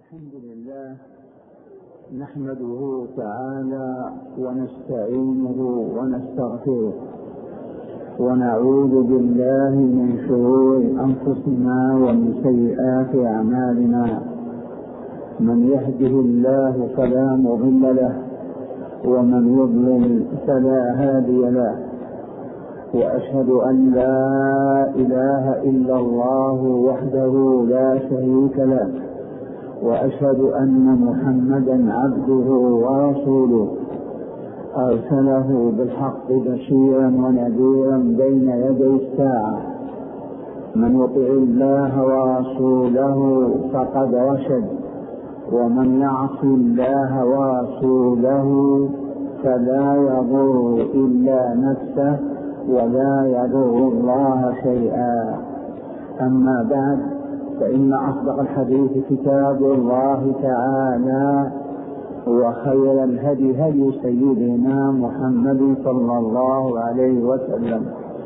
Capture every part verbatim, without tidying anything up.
الحمد لله نحمده تعالى ونستعينه ونستغفره ونعوذ بالله من شرور أنفسنا ومن سيئات أعمالنا. من يهده الله فلا مضل له ومن يضلل فلا هادي له، وأشهد أن لا إله إلا الله وحده لا شريك له، وأشهد أن محمدا عبده ورسوله أرسله بالحق بشيرا ونذيرا بين يدي الساعة. من يطع الله ورسوله فقد رشد، ومن يعص الله ورسوله فلا يضر إلا نفسه ولا يضر الله شيئا. أما بعد، فإن أصدق الحديث كتاب الله تعالى، وخير الهدي هدي سيدنا محمد صلى الله عليه وسلم،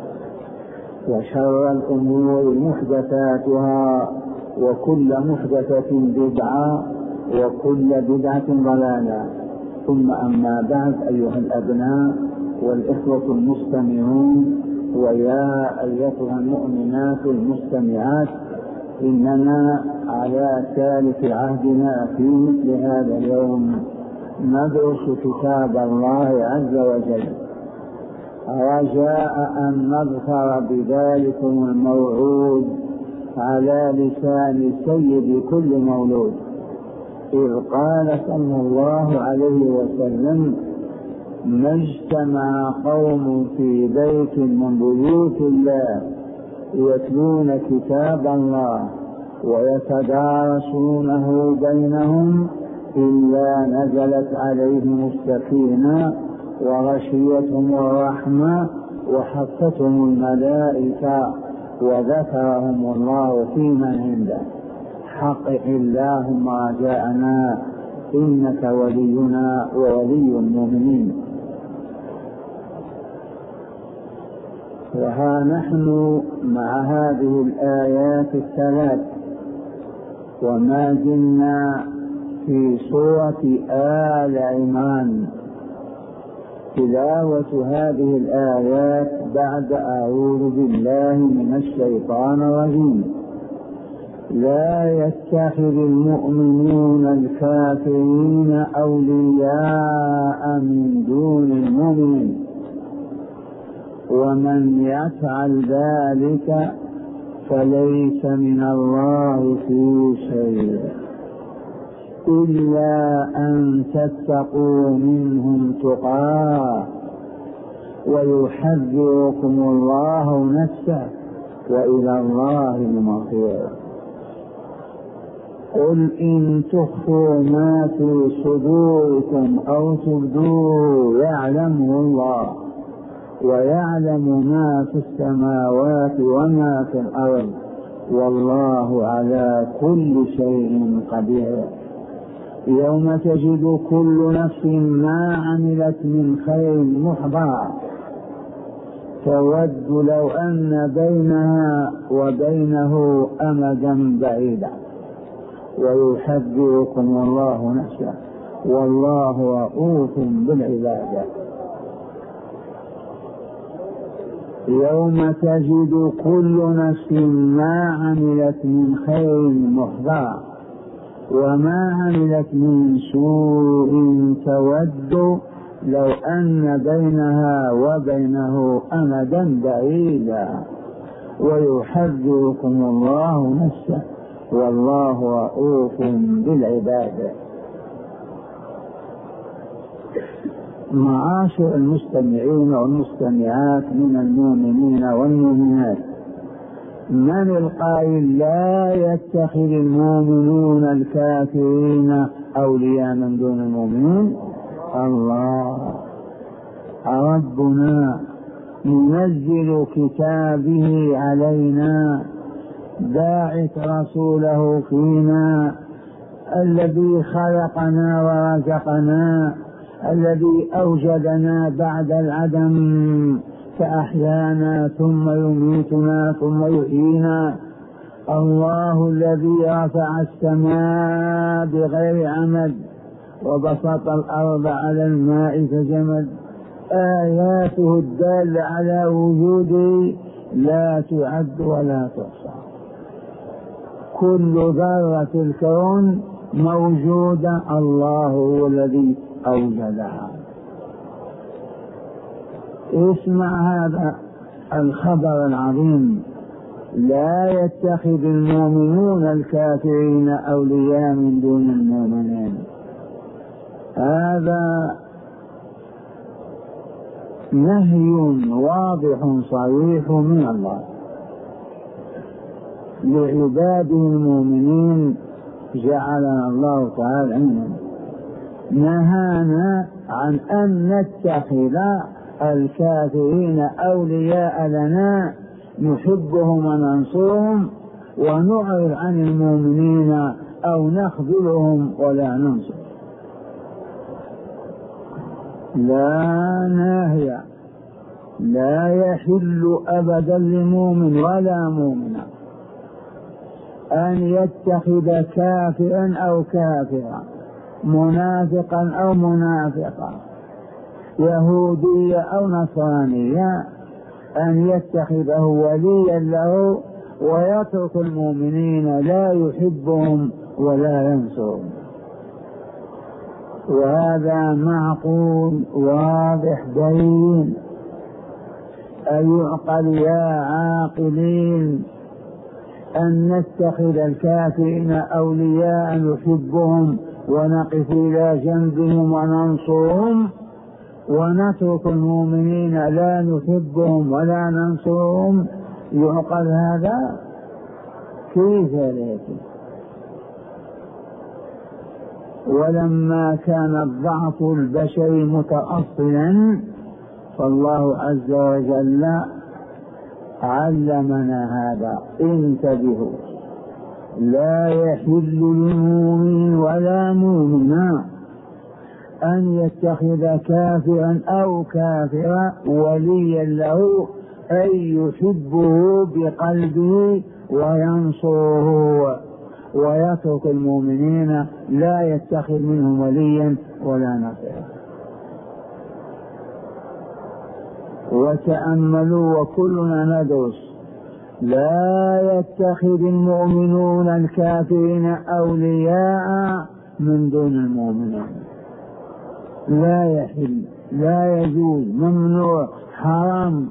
وشر الأمور محدثاتها، وكل محدثة بدعة، وكل بدعة ضلالة. ثم أما بعد، أيها الأبناء والإخوة المستمعون، ويا أيتها المؤمنات المستمعات، إننا على ثالث عهدنا في مثل هذا اليوم ندرس كتاب الله عز وجل، رجاء أن نظفر بذلكم الموعود على لسان سيد كل مولود، إذ قال صلى الله عليه وسلم: ما اجتمع قوم في بيت من بيوت الله يتلون كتاب الله ويتدارسونه بينهم إلا نزلت عليهم السكينة وغشيتهم الرحمة وحفتهم الملائكة وذكرهم الله في من عنده. حقق اللهم رجاءنا، إنك ولينا وولي المؤمنين. وها نحن مع هذه الآيات الثلاث، وما زلنا في سورة آل عمران. تلاوة هذه الآيات بعد أعوذ بالله من الشيطان الرجيم: لا يتخذ المؤمنون الكافرين أولياء من دون المؤمنين، ومن يفعل ذلك فليس من الله في شيء إلا أن تتقوا منهم تقاه ويحذركم الله نفسه وإلى الله المصير. قل إن تخفوا ما في صدوركم أو تبدوه يعلمه الله، ويعلم ما في السماوات وما في الأرض، والله على كل شيء قدير. يوم تجد كل نفس ما عملت من خير محضرا، تود لو أن بينها وبينه أمدا بعيدا، ويحذركم الله نفسه والله رؤوف بالعباد. يوم تجد كل نفس ما عملت من خير محضرا، وما عملت من سوء تود لو أن بينها وبينه أمدا بعيدا، ويحذركم الله نفسه والله رؤوف بالعباد. معاشر المستمعين والمستمعات من المؤمنين والمؤمنات، من القائل لا يتخذ المؤمنون الكافرين أولياء من دون المؤمنين؟ الله ربنا منزل كتابه علينا، باعث رسوله فينا، الذي خلقنا ورزقنا، الذي أوجدنا بعد العدم فأحيانا ثم يميتنا ثم يحيينا، الله الذي رفع السماء بغير عمد وبسط الأرض على الماء كجمد، آياته الدالة على وجوده لا تعد ولا تحصى. كل ذرة الكون موجودة، الله هو الذي أوجدها. اسمع هذا الخبر العظيم: لا يتخذ المؤمنون الكافرين أولياء من دون المؤمنين. هذا نهي واضح صريح من الله لعباده المؤمنين، جعلنا الله تعالى عنهم. نهانا عن أن نتخذ الكافرين أولياء لنا نحبهم وننصرهم ونعرض عن المؤمنين أو نخذلهم ولا ننصر. لا ناهي، لا يحل أبدا لمؤمن ولا مؤمنة أن يتخذ كافرا أو كافرا، منافقا أو منافقا، يهوديا أو نصرانيا، أن يتخذه وليا له ويترك المؤمنين لا يحبهم ولا ينصرهم. وهذا معقول واضح بين. أيعقل يا عاقلين أن نتخذ الكافرين أولياء نحبهم ونقف إلى جنبهم وننصرهم، ونترك المؤمنين لا نحبهم ولا ننصرهم؟ يعقل هذا؟ كيف ذلك؟ ولما كان الضعف البشري متأصلا فالله عز وجل علمنا هذا. انتبهوا: لا يحل لمؤمن ولا مؤمنة أن يتخذ كافرا أو كافرا وليا له، أي يحبه بقلبه وينصره، ويترك المؤمنين لا يتخذ منهم وليا ولا نصيرا. وتأملوا وكلنا ندرس: لا يتخذ المؤمنون الكافرين أولياء من دون المؤمنين. لا يحل، لا يجوز، ممنوع، حرام.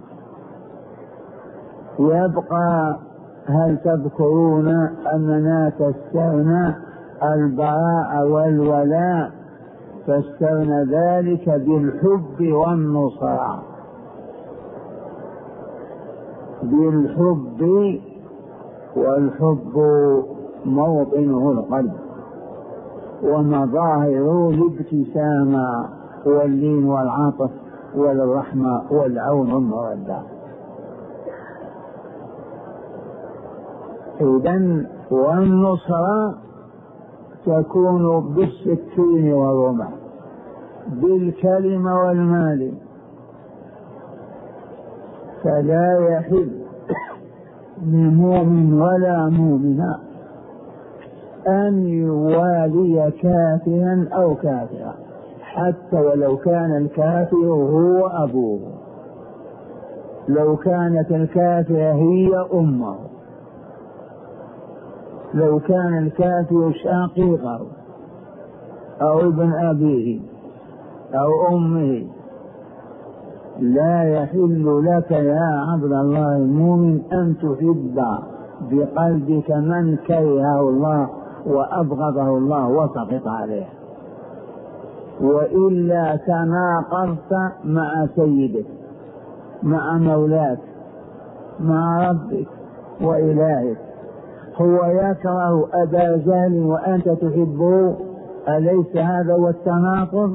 يبقى: هل تذكرون أننا فسرنا البراء والولاء، فسرنا ذلك بالحب والنصرة، بالحب، والحب موطنه القلب ومظاهره الابتسامة واللين والعطف والرحمة والعون والمودة. إذن والنصرة تكون بالسكين والرمح، بالكلمة والمال. فلا يحل لمؤمن ولا مؤمنة أن يوالي كافرا أو كافرا، حتى ولو كان الكافر هو أبوه، لو كانت الكافرة هي أمه، لو كان الكافر شقيقه أو ابن أبيه أو أمه. لا يحل لك يا عبد الله المؤمن أن تحب بقلبك من كرهه الله وأبغضه الله وسخط عليه، وإلا تناقضت مع سيدك، مع مولاك، مع ربك وإلهك. هو يكره أبا جهل وأنت تحبه، أليس هذا هو التناقض؟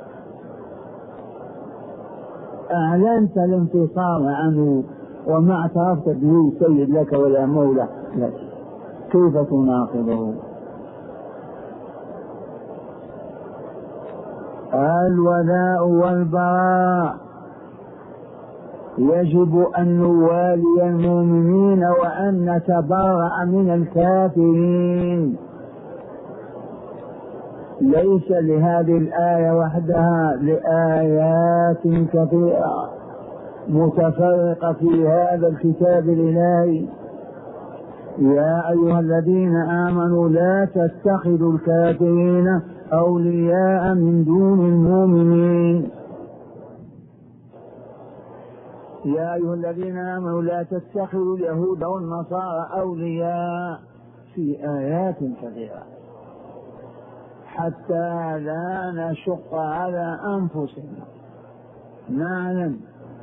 أعلنت الانفصال عنه وما اعترفت به سيد لك ولا مولى لك، كيف تناقضه؟ الولاء والبراء يجب أن نوالي المؤمنين وأن نتبرأ من الكافرين. ليس لهذه الآية وحدها، لآيات كثيرة متفرقة في هذا الكتاب الإلهي. يا أيها الذين آمنوا لا تتخذوا الكافرين أولياء من دون المؤمنين. يا أيها الذين آمنوا لا تتخذوا اليهود والنصارى أولياء، في آيات كثيرة حتى لا نشق على أنفسنا. نعلم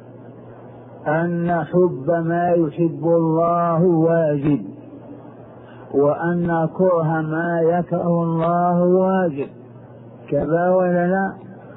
أن حب ما يحب الله واجب، وأن كره ما يكره الله واجب، كذا ولا لا؟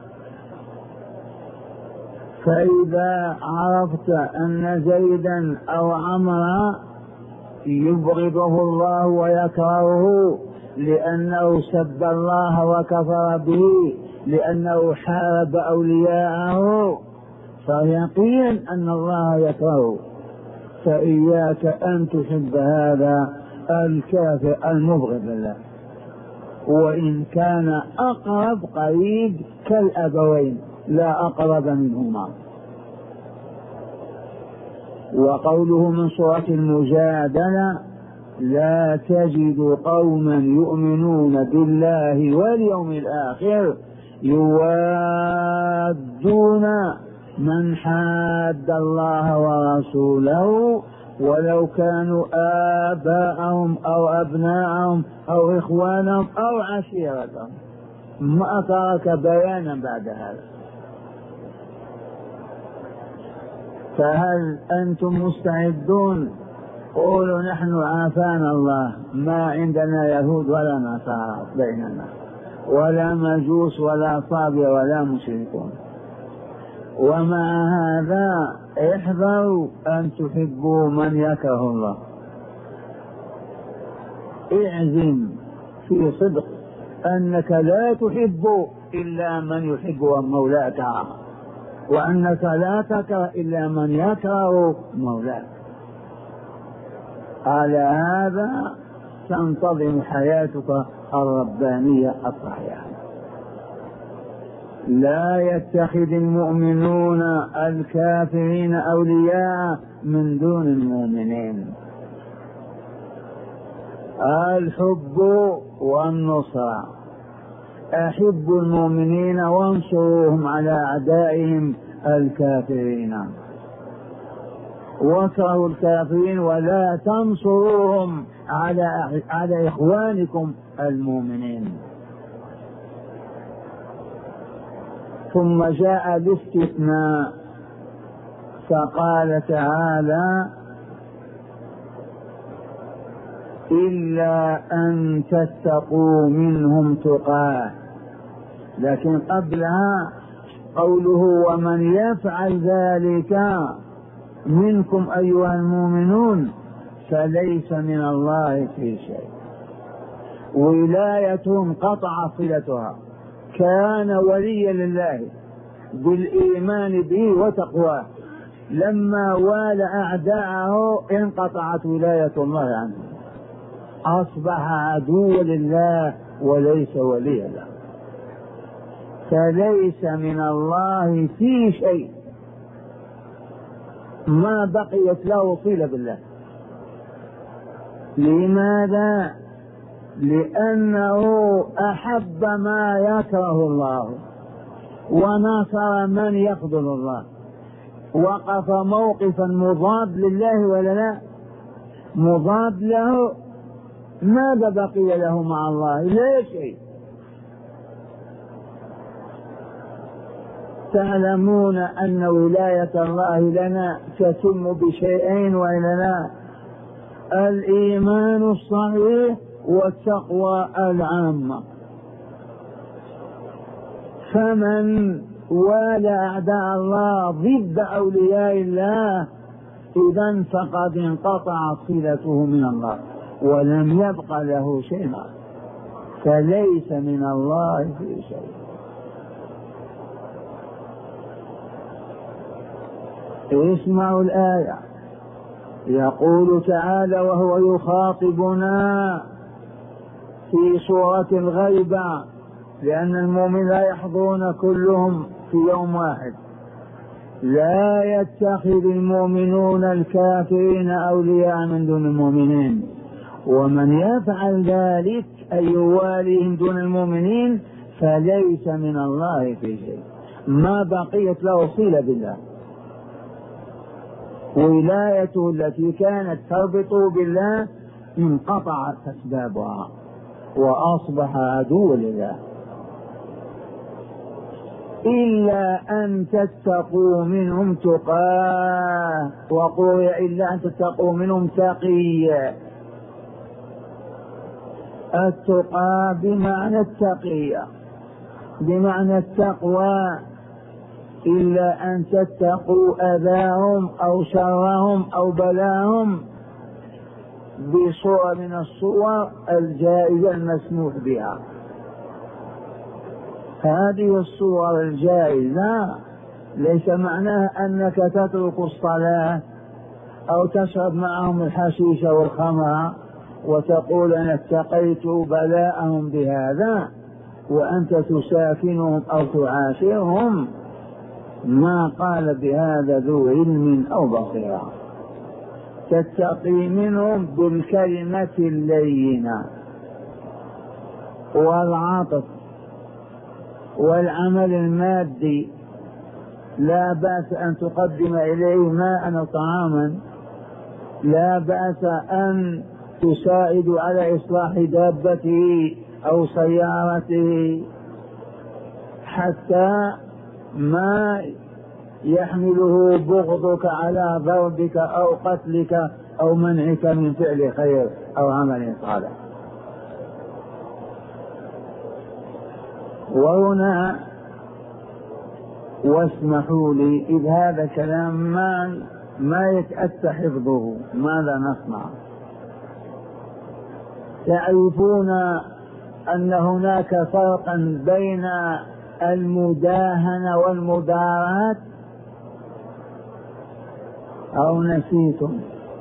فإذا عرفت أن زيدا أو عمرا يبغضه الله ويكرهه لأنه سب الله وكفر به، لأنه حارب أولياءه، فيقين أن الله يكرهه، فإياك أن تحب هذا الكافر المبغض لله، وإن كان أقرب قريب كالأبوين لا أقرب منهما. وقوله من سورة المجادلة: لا تجد قوما يؤمنون بالله واليوم الآخر يوادون من حاد الله ورسوله ولو كانوا آباءهم أو أبناءهم أو إخوانهم أو عشيرتهم. ما ترك بيانا بعد هذا. فهل أنتم مستعدون؟ قولوا نحن عافانا الله، ما عندنا يهود ولا نصارى بيننا، ولا مجوس ولا صابئة ولا مشركون. ومع هذا احذروا أن تحبوا من يكره الله. اعزم في صدق أنك لا تحب إلا من يحب مولاك، وأنك لا تكره إلا من يكره مولاك. على هذا تنتظم حياتك الربانية الصحيحة. لا يتخذ المؤمنون الكافرين أولياء من دون المؤمنين. الحب والنصرة. أحبوا المؤمنين وانصروهم على أعدائهم الكافرين، واكرهوا الكافرين ولا تنصروهم على على إخوانكم المؤمنين. ثم جاء الاستثناء فقال تعالى: إلا أن تتقوا منهم تقاه. لكن قبلها قوله: ومن يفعل ذلك منكم أيها المؤمنون فليس من الله في شيء. ولايتهم قطع صلتها، كان وليا لله بالإيمان به وتقواه، لما والى أعداءه انقطعت ولاية الله عنه، أصبح عدوا لله وليس وليا له، فليس من الله في شيء، ما بقيت له صلة بالله. لماذا؟ لأنه أحب ما يكره الله ونصر من يفضل الله، وقف موقفا مضاد لله ولا لا؟ مضاد له، ماذا بقي له مع الله؟ لا شيء. تعلمون أن ولاية الله لنا تتم بشيئين وإلا لا؟ الإيمان الصحيح والتقوى العامة. فمن والى أعداء الله ضد أولياء الله إذن فقد انقطع صلته من الله ولم يبق له شيء، فليس من الله في شيء. اسمعوا الآية، يقول تعالى وهو يخاطبنا في سورة الغيبة، لأن المؤمن لا يحضرون كلهم في يوم واحد: لا يتخذ المؤمنون الكافرين أولياء من دون المؤمنين، ومن يفعل ذلك أي يواليهم دون المؤمنين فليس من الله في شيء، ما بقيت له صلة بالله. ولايته التي كانت تربطه بالله انقطعت أسبابها وأصبح عدو لله. إلا أن تتقوا منهم تقاه، وقوي إلا أن تتقوا منهم تقيا. التقى بمعنى التقية، بمعنى التقوى، إلا أن تتقوا أذاهم أو شرهم أو بلاهم بصورة من الصور الجائزة المسموح بها. هذه الصور الجائزة ليس معناها أنك تترك الصلاة أو تشرب معهم الحشيش والخمر وتقول أنا اتقيت بلاءهم بهذا وأنت تساكنهم أو تعاشرهم. ما قال بهذا ذو علم أو بصيرة. تتقي منهم بالكلمة اللينة والعطف والعمل المادي، لا بأس أن تقدم إليه ماء أو طعاما، لا بأس أن تساعد على إصلاح دابته أو سيارته، حتى ما يحمله بغضك على ضربك أو قتلك أو منعك من فعل خير أو عمل صالح. وهنا واسمحوا لي إذ هذا كلام ما ما يتأتى حفظه، ماذا نصنع؟ تعرفون أن هناك فرقا بين المداهنة والمداراة أو نسيتم؟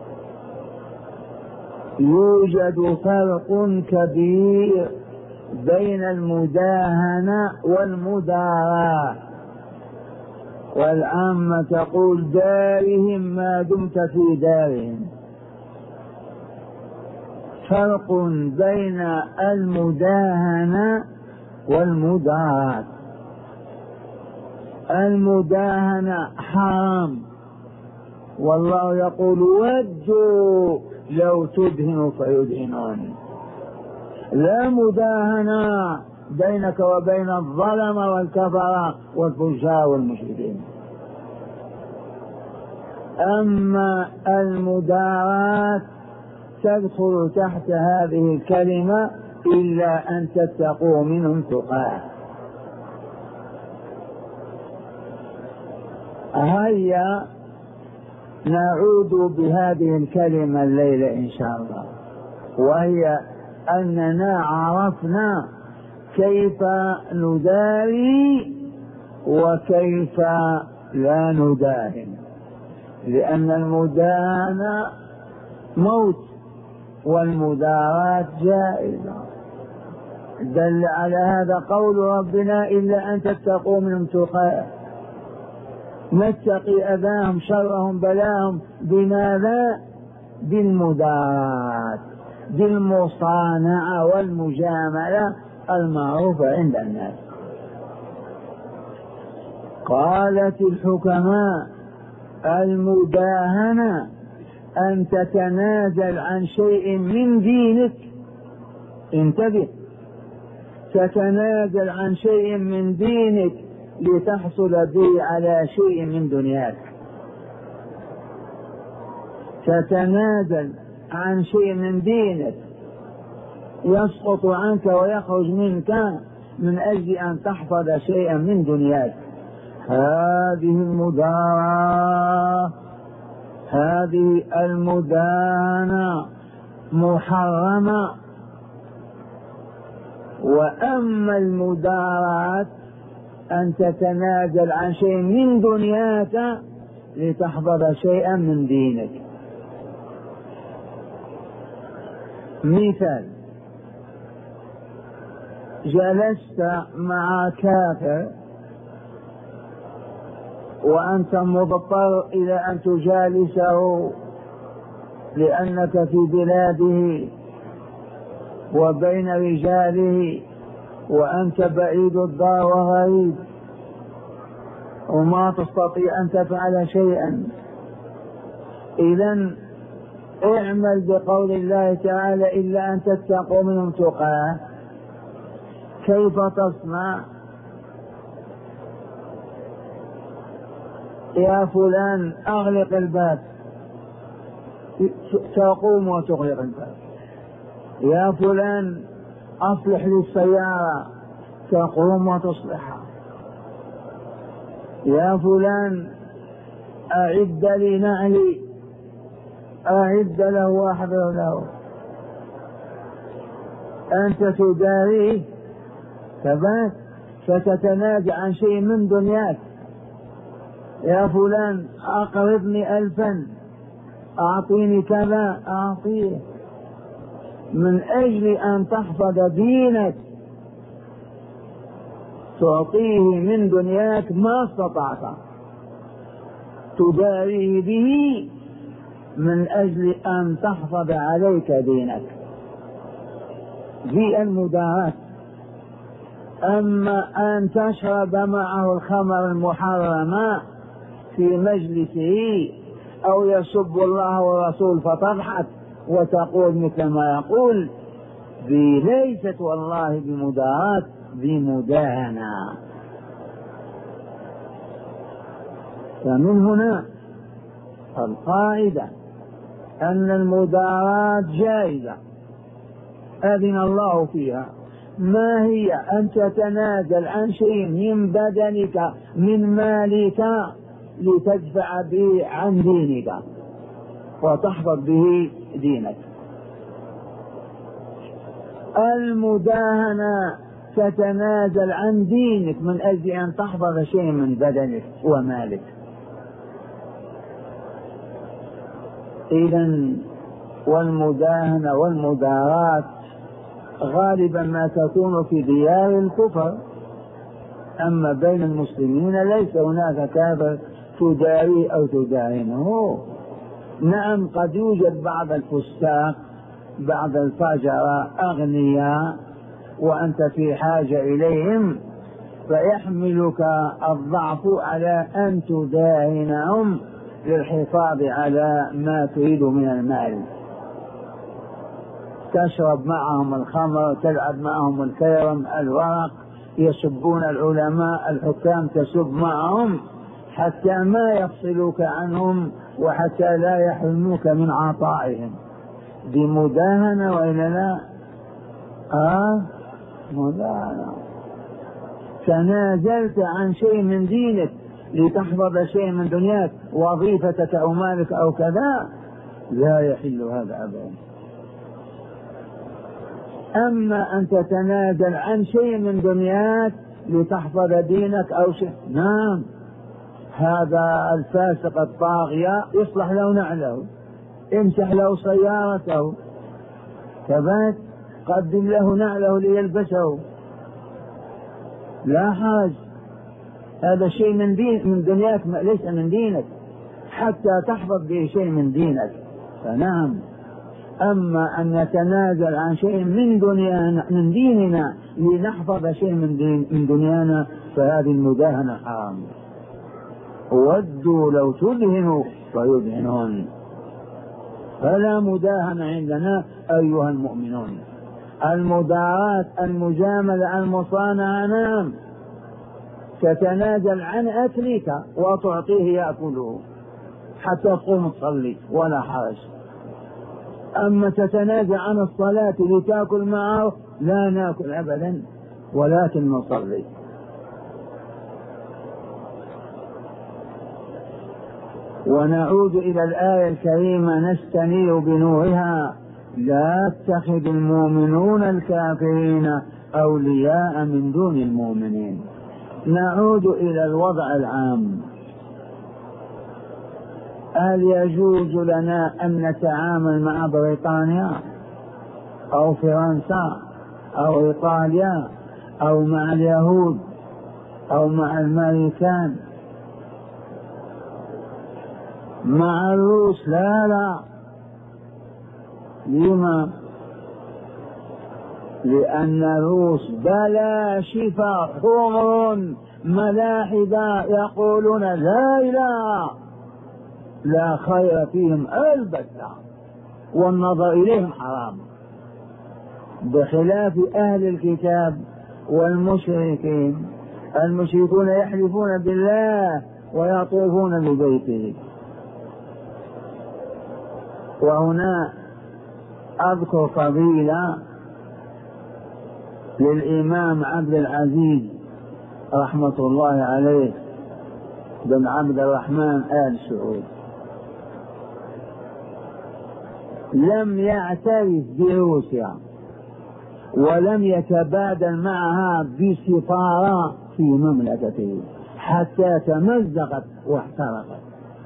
يوجد فرق كبير بين المداهنة والمداراة، والعامة تقول دارهم ما دمت في دارهم. فرق بين المداهنة والمداراة. المداهنة حرام، والله يقول ودوا لو تدهن فيدهنون. لا مداهنة بينك وبين الظلمة والكفرة والفجار والمشركين. أما المداراة تدخل تحت هذه الكلمة إلا أن تتقوا منهم تقاه. هيا نعود بهذه الكلمة الليلة إن شاء الله، وهي أننا عرفنا كيف نداري وكيف لا نداهن، لأن المداهنة موت والمداراة جائزة. دل على هذا قول ربنا إلا أن تتقوا منهم تقاه. نتقي أذاهم شرهم بلاهم بماذا؟ بالمداراة، بالمصانعة والمجاملة المعروفة عند الناس. قالت الحكماء المداهنة أن تتنازل عن شيء من دينك، انتبه، تتنازل عن شيء من دينك لتحصل به على شيء من دنياك. تتنازل عن شيء من دينك يسقط عنك ويخرج منك من أجل أن تحفظ شيئا من دنياك. هذه المداراة، هذه المدانة محرمة. وأما المداراة أن تتنازل عن شيء من دنياك لتحفظ شيئا من دينك. مثال: جلست مع كافر وأنت مضطر إلى أن تجالسه لأنك في بلاده وبين رجاله وأنت بعيد الدار وغريب وما تستطيع أن تفعل شيئا. إذن اعمل بقول الله تعالى: إلا أن تتقوا منهم تقاه. كيف تصنع؟ يا فلان أغلق الباب، تقوم وتغلق الباب. يا فلان أصلح لي السيارة، تقوم وتصلحها. يا فلان أعد لي نعلي، أعد له وأحضر له. أنت تداريه ثبات فتتنازع عن شيء من دنياك. يا فلان أقرضني ألفا، أعطيني كذا، أعطيه من أجل أن تحفظ دينك. تعطيه من دنياك ما استطعت، تداريه به من أجل أن تحفظ عليك دينك. في المداراة. أما أن تشرب معه الخمر المحرمة في مجلسه أو يسب الله والرسول فتضحك وتقول مثل ما يقول، ذي ليست والله بمداراة، بمداهنة. فمن هنا القاعدة أن المداراة جائزة أذن الله فيها. ما هي؟ أن تتنازل عن شيء من بدنك من مالك لتدفع به عن دينك وتحفظ به دينك. المداهنة تتنازل عن دينك من أجل أن تحفظ شيء من بدنك ومالك. إذن والمداهنة والمداراة غالبا ما تكون في ديار الكفر، أما بين المسلمين ليس هناك كافر تداريه أو تداهنه. نعم قد يوجد بعض الفساق، بعض الفجر أغنياء وأنت في حاجة إليهم، فيحملك الضعف على أن تداهنهم للحفاظ على ما تريد من المال. تشرب معهم الخمر، تلعب معهم الكرم، الورق، يسبون العلماء الحكام، تسب معهم حتى ما يفصلوك عنهم وحتى لا يحرموك من عطائهم. بمداهنة وإلا لا؟ آه مداهنة. تنازلت عن شيء من دينك لتحفظ شيء من دنياك، وظيفتك أو مالك أو كذا، لا يحل هذا أبدا. أما أن تتنازل عن شيء من دنياك لتحفظ دينك أو شيء، نعم هذا الفاسق الطاغية يصلح له نعله، امسح له سيارته، ثبات قدم له نعله ليلبسه، لا حرج. هذا شيء من دين من دنياك ليس من دينك، حتى تحفظ به شيء من دينك، فنعم. أما أن نتنازل عن شيء من دنيانا من ديننا لنحفظ شيء من, دين من دنيانا، فهذه المداهنة حرام. ودوا لو تدهنوا فيدهنون. فلا مداهنة عندنا أيها المؤمنون. المداراة، المجاملة، المصانعة، نعم تتنازل عن أكلك وتعطيه يأكله حتى تقوم تصلي ولا حرج. أما تتنازع عن الصلاة لتأكل معه، لا نأكل أبدا ولكن نصلي. ونعود إلى الآية الكريمة نستنير بنورها: لا يتخذ المؤمنون الكافرين أولياء من دون المؤمنين. نعود إلى الوضع العام. هل يجوز لنا أن نتعامل مع بريطانيا أو فرنسا أو إيطاليا أو مع اليهود أو مع الأمريكان؟ مع الروس لا لا. لما؟ لأن الروس بلا شفا حمر ملاحدة يقولون لا إله، لا خير فيهم البتة، والنظر إليهم حرام، بخلاف أهل الكتاب والمشركين. المشركون يحلفون بالله ويطوفون ببيته. وهنا أذكر فضيلة للإمام عبد العزيز رحمة الله عليه بن عبد الرحمن آل سعود. لم يعترف بروسيا ولم يتبادل معها بسفارة في مملكته حتى تمزقت واحترقت.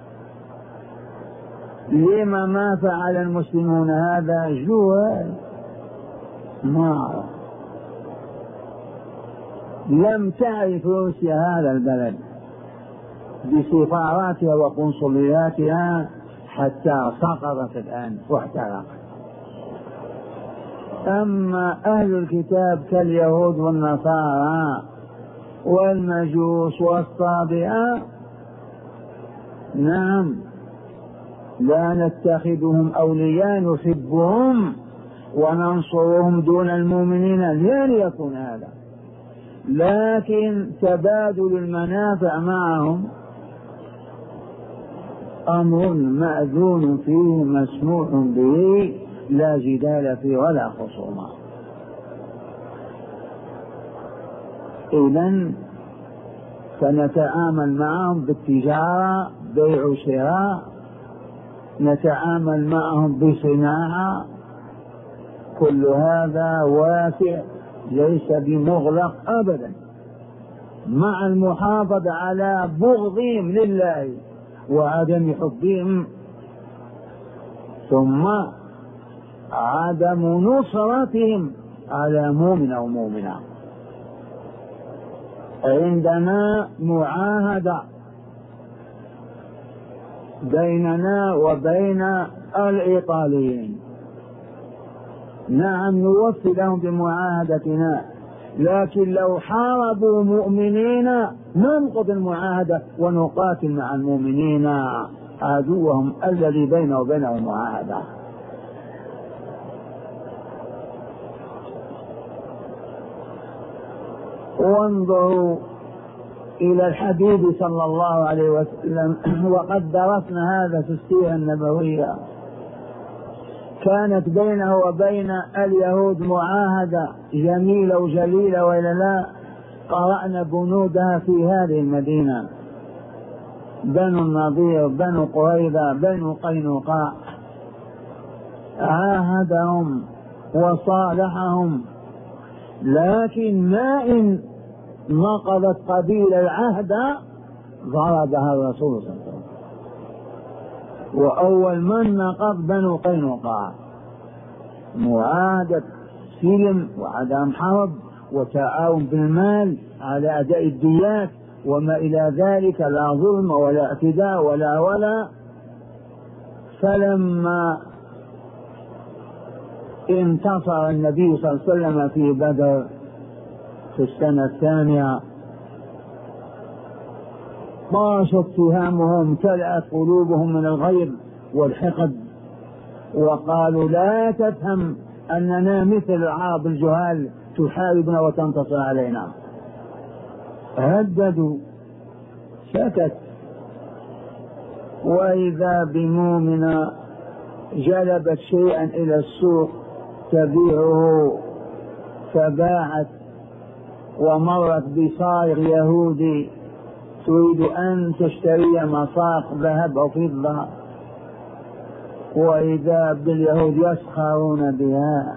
لما ما فعل المسلمون هذا؟ جوع ما لم تعرف روسيا هذا البلد بسفاراتها وقنصلياتها حتى سقطت الآن واحترقت. أما أهل الكتاب كاليهود والنصارى والمجوس والصابئة، نعم لا نتخذهم أولياء نحبهم وننصرهم دون المؤمنين، لن يكون هذا، لكن تبادل المنافع معهم أمر مأذون فيه مسموح به، لا جدال فيه ولا خصومة. إذن فنتعامل معهم بالتجارة، بيع وشراء، نتعامل معهم بصناعة، كل هذا واسع ليس بمغلق أبدا، مع المحافظة على بغضهم لله وعدم حبهم، ثم عدم نصرتهم على مؤمن أو مؤمنة. عندنا معاهدة بيننا وبين الإيطاليين، نعم نوفي لهم بمعاهدتنا، لكن لو حاربوا مؤمنين ننقض المعاهدة ونقاتل مع المؤمنين عدوهم الذي بينه وبينه المعاهدة. وانظروا إلى الحبيب صلى الله عليه وسلم، وقد درسنا هذا في السيرة النبوية، كانت بينه وبين اليهود معاهدة جميلة وجليلة، وإلا لا؟ قرأنا بنودها في هذه المدينة، بنو النضير، بنو قريظة، بنو قينقاع، عاهدهم وصالحهم، لكن ما إن نقضت قبيلة العهد ضربها الرسول صلى الله عليه وسلم، وأول من نقض بنو قينقاع، معاهدة سلم وعدم حرب وتعاون بالمال على أداء الديات وما إلى ذلك، لا ظلم ولا اعتداء ولا ولا. فلما انتصر النبي صلى الله عليه وسلم في بدر في السنة الثانية، طاشت اتهامهم، امتلأت قلوبهم من الغيظ والحقد، وقالوا لا تفهم أننا مثل العرب الجهال تحاربنا وتنتصر علينا. هددوا، سكت. وإذا بمؤمنة جلبت شيئا إلى السوق تبيعه، فباعت ومرت بصائغ يهودي تريد أن تشتري مصاق ذهب أو فضة، وإذا باليهود يسخرون بها،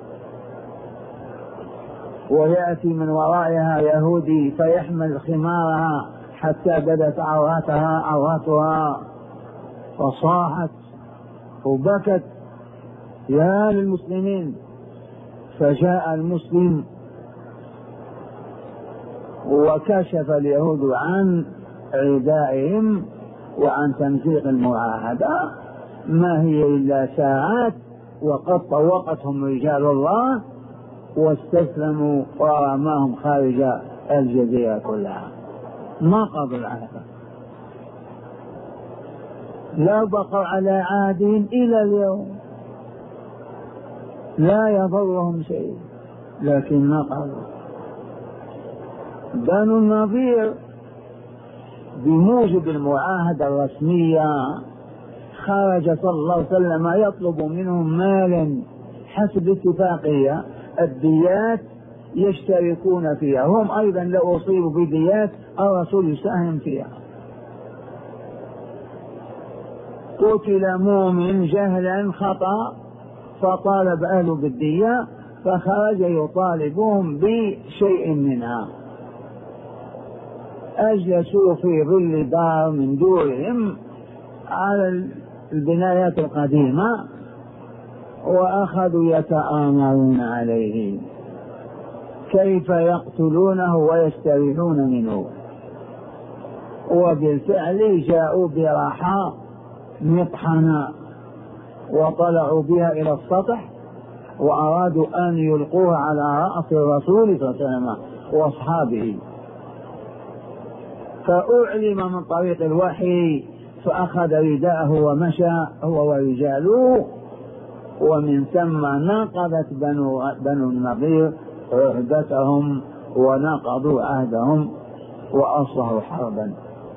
ويأتي من ورائها يهودي فيحمل خمارها حتى بدت عوراتها عوراتها فصاحت وبكت يا للمسلمين. فجاء المسلم وكشف اليهود عن عدائهم وعن تمزيق المعاهدة، ما هي إلا ساعات وقد طوقتهم رجال الله واستسلموا ورماهم خارج الجزيرة كلها، ما قضوا العهد، لا بقوا على عهدهم إلى اليوم، لا يضرهم شيء، لكن ما قالوا. بنو النضير بموجب المعاهدة الرسمية خرج صلى الله عليه وسلم يطلب منهم مالا حسب اتفاقية، الديات يشتركون فيها، هم أيضا لو أصيبوا بديات الرسول يساهم فيها. قتل مؤمن جهلا خطأ فطالب أهله بالدية، فخرج يطالبهم بشيء منها. أجلسوا في ظل دار من دورهم على البنايات القديمة وأخذوا يتآمرون عليه كيف يقتلونه ويستريحون منه. وبالفعل جاءوا براحة مطحنة وطلعوا بها إلى السطح وأرادوا أن يلقوها على رأس الرسول صلى الله عليه وسلم وأصحابه، فأعلم من طريق الوحي فأخذ رداءه ومشى هو ورجاله، ومن ثم نقضت بنو, بنو النضير عهدتهم ونقضوا عهدهم وأصلحوا حربا.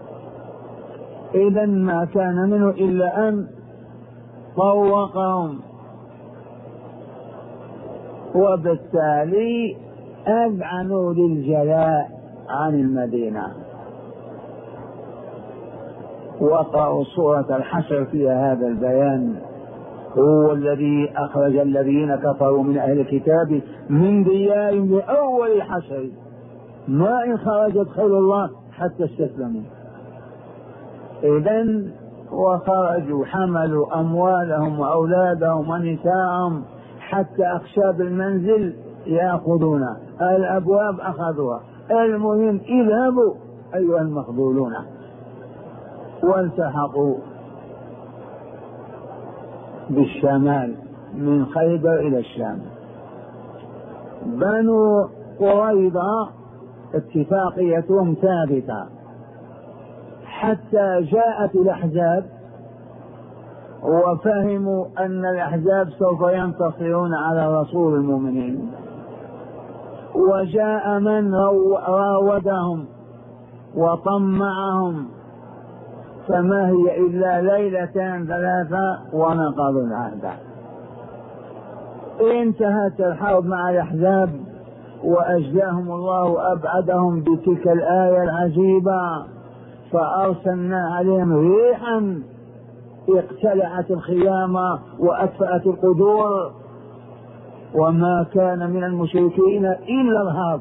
إذن ما كان منه إلا أن طوقهم، وبالتالي أذعنوا للجلاء عن المدينة. وقرأوا سورة الحشر فيها هذا البيان: هو الذي أخرج الذين كفروا من أهل الكتاب من ديارهم لأول الحشر ما إن خرجت خير الله حتى استسلموا. إذن وخرجوا حملوا أموالهم وأولادهم ونساءهم حتى أخشاب المنزل يأخذون، الأبواب أخذوها، المهم اذهبوا أيها المخذولون، والتحقوا بالشمال من خيبر إلى الشام. بنو قريظة اتفاقيتهم ثابتة حتى جاءت الأحزاب وفهموا أن الأحزاب سوف ينتصرون على رسول المؤمنين، وجاء من راودهم وطمعهم، فما هي إلا ليلتان ثلاثة ونقضوا العهد. انتهت الحرب مع الأحزاب وأجلاهم الله وأبعدهم بتلك الآية العجيبة: فأرسلنا عليهم ريحا اقتلعت الخيام وأطفأت القدور، وما كان من المشركين إلا الهرب.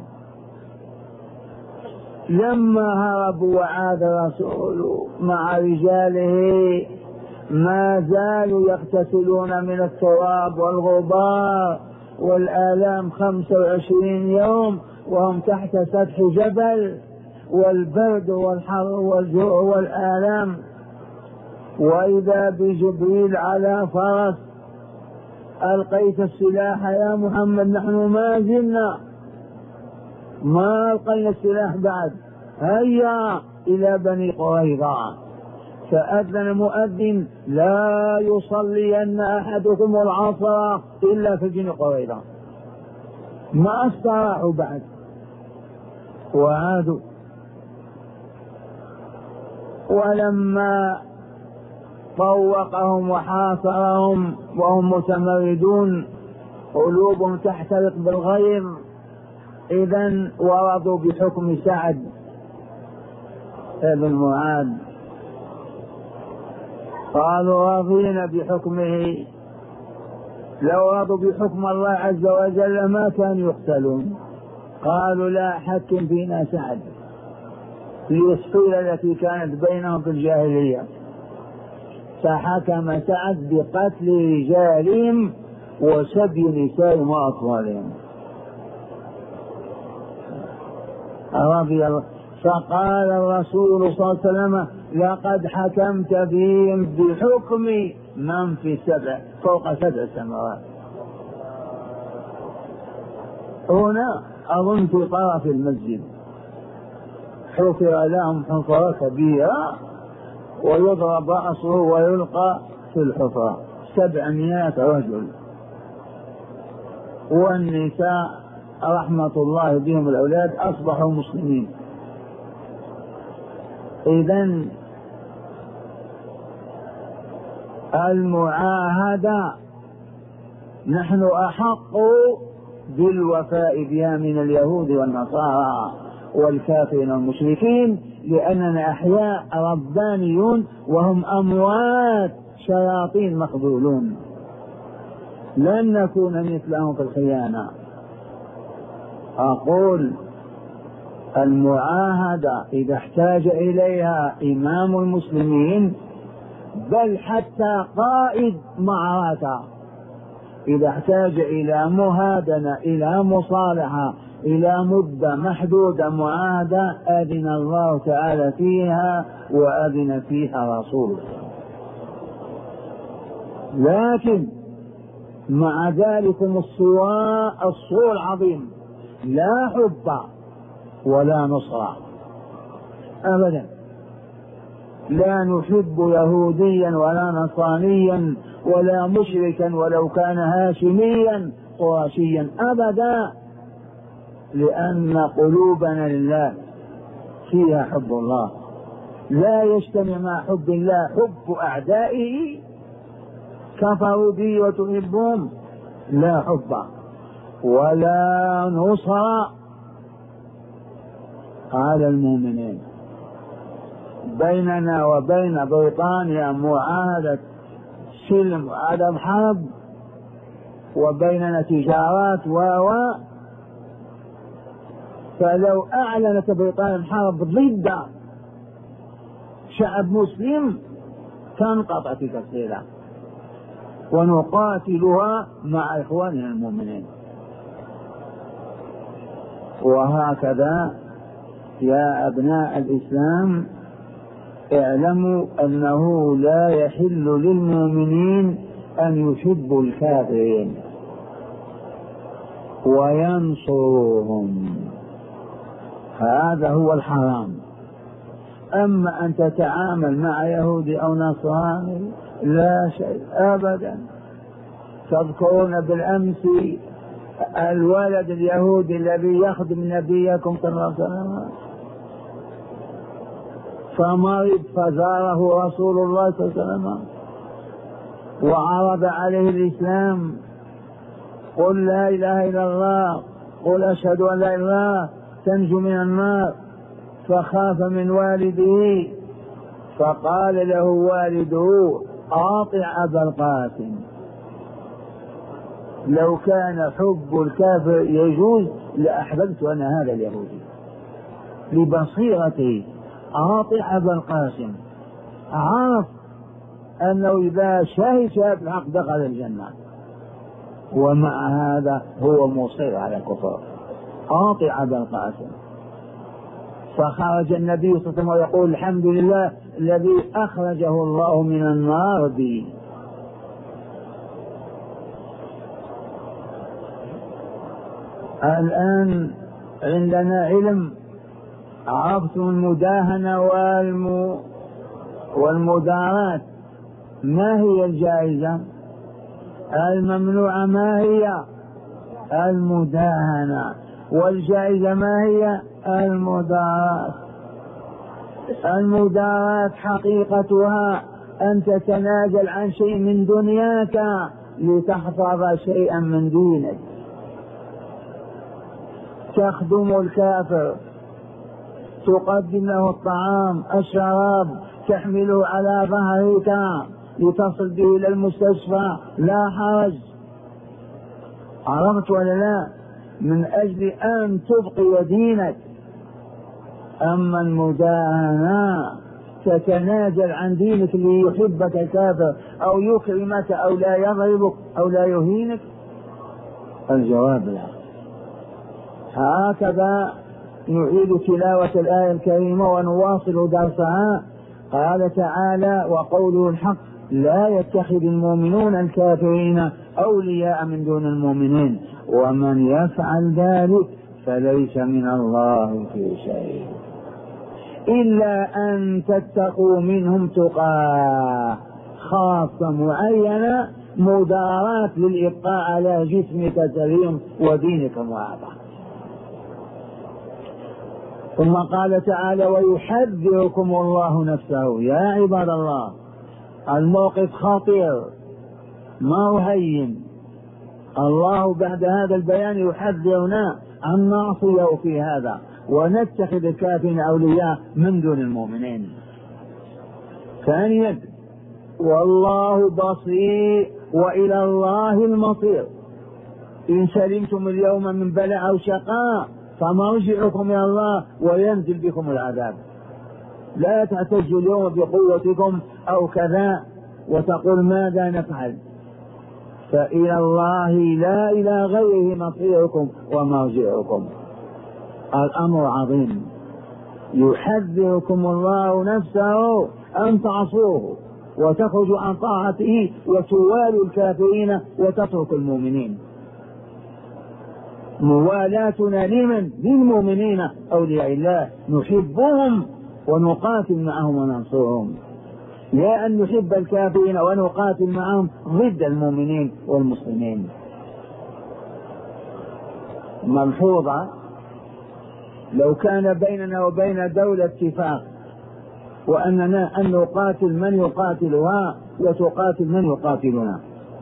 لما هربوا وعاد الرسول مع رجاله ما زالوا يغتسلون من التراب والغبار والآلام خمسة وعشرين يوم وهم تحت سطح جبل، والبرد والحر والجوع والآلام. وإذا بجبريل على فرس: ألقيت السلاح يا محمد؟ نحن ما زلنا ما ألقينا السلاح بعد، هيا إلى بني قريظة. فأذن مؤذن: لا يصلين أحدكم العصر إلا في بني قريظة. ما استراحوا بعد وعادوا. ولما طوقهم وحاصرهم وهم متمردون قلوبهم تحترق بالغيظ، إذن ورضوا بحكم سعد بن معاذ، قالوا رضينا بحكمه. لو رضوا بحكم الله عز وجل ما كانوا يقتلون. قالوا: لا، حكم فينا سعد في الصلة التي كانت بينهم في الجاهلية. فحكم سعد بقتل رجالهم وسبي نسائهم وأطفالهم رضي الله. فقال الرسول صلى الله عليه وسلم لقد حكمت بهم بحكم من في السبع فوق سبع سماوات. هنا أظن في طرف المسجد حفر لهم حفرة كبيرة ويضرب رأسه ويلقى في الحفرة سبعمائة رجل، والنساء رحمة الله بهم الأولاد أصبحوا مسلمين. إذن المعاهدة نحن أحق بالوفاء بها من اليهود والنصارى والكافرين والمشركين، لأننا أحياء ربانيون وهم أموات شياطين مخذولون، لن نكون مثلهم في الخيانة. أقول المعاهدة إذا احتاج إليها إمام المسلمين بل حتى قائد معركة إذا احتاج إلى مهادنة إلى مصالحة إلى مدة محدودة معاهدة أذن الله تعالى فيها وأذن فيها رسوله. لكن مع ذلك الصواء الصور العظيم لا حب ولا نصرة أبدا، لا نحب يهوديا ولا نصرانيا ولا مشركا ولو كان هاشميا قرشيا أبدا، لأن قلوبنا لله فيها حب الله. لا يجتمع مع حب الله حب أعدائه كفروا بي وتحبهم، لا حب ولا نصر على المؤمنين. بيننا وبين بريطانيا معاهدة سلم وعدم حرب، وبيننا تجارات و فلو أعلنت بريطانيا الحرب ضد شعب مسلم تنقطع تلك السلة ونقاتلها مع إخواننا المؤمنين. وهكذا يا أبناء الإسلام اعلموا أنه لا يحل للمؤمنين أن يحبوا الكافرين وينصروهم، هذا هو الحرام. أما أن تتعامل مع يهودي أو نصراني لا شيء أبدا. تذكرون بالأمس الولد اليهودي الذي يخدم نبيكم صلى الله عليه وسلم فمرض فزاره رسول الله صلى الله عليه وسلم وعرض عليه الإسلام، قل لا إله إلا الله، قل أشهد أن لا إله إلا الله تنجو من النار. فخاف من والده فقال له والده أطع أبا القاسم. لو كان حب الكافر يجوز لأحببت أنا هذا اليهودي لبصيرتي. أطع أبا القاسم عرف أنه إذا شهد شهادة الحق دخل الجنة، ومع هذا هو مصر على الكفر. أطع أبا القاسم. فخرج النبي صلى الله عليه وسلم ويقول الحمد لله الذي أخرجه الله من النار بي. الآن عندنا علم، عرفتم المداهنة والم... والمدارات. ما هي الجائزة؟ الممنوعة ما هي؟ المداهنة. والجائزة ما هي؟ المدارات. المدارات حقيقتها أن تتنازل عن شيء من دنياك لتحفظ شيئا من دينك. تخدم الكافر، تقدم له الطعام الشراب، تحمله على ظهرك لتصل به إلى المستشفى، لا حرج. عرفت ولا لا؟ من أجل أن تبقي دينك. أما المداهنة تتنازل عن دينك ليحبك الكافر أو يكرمك أو لا يضربك أو لا يهينك؟ الجواب لا. هكذا نعيد تلاوة الآية الكريمة ونواصل درسها. قال تعالى: وقوله الحق: لا يتخذ المؤمنون الكافرين أولياء من دون المؤمنين ومن يفعل ذلك فليس من الله في شيء إلا أن تتقوا منهم تقاه خاصة معينة مداراة للإبقاء على جسمك سليم ودينك معافى. ثم قال تعالى: ويحذركم الله نفسه. يا عباد الله، الموقف خطير ما هو هين. الله بعد هذا البيان يحذرنا أن نعصيه في هذا ونتخذ الكافرين أولياء من دون المؤمنين. ثانيا: والله بصير وإلى الله المصير. إن سلمتم اليوم من بلاء أو شقاء فمرجعكم إلى الله وينزل بكم العذاب. لا تعتجوا اليوم بقوتكم أو كذا وتقول ماذا نفعل، فإلى الله لا إلى غيره مصيركم ومرجعكم. الأمر عظيم. يحذركم الله نفسه أن تعصوه وتخرجوا عن طاعته وتوالوا الكافرين وتتركوا المؤمنين. موالاتنا لمن؟ للمؤمنين أولياء الله، نحبهم ونقاتل معهم وننصرهم، لا أن نحب الكافرين ونقاتل معهم ضد المؤمنين والمسلمين. ملحوظة: لو كان بيننا وبين دولة اتفاق وأننا أن نقاتل من يقاتلها وتقاتل من يقاتلنا،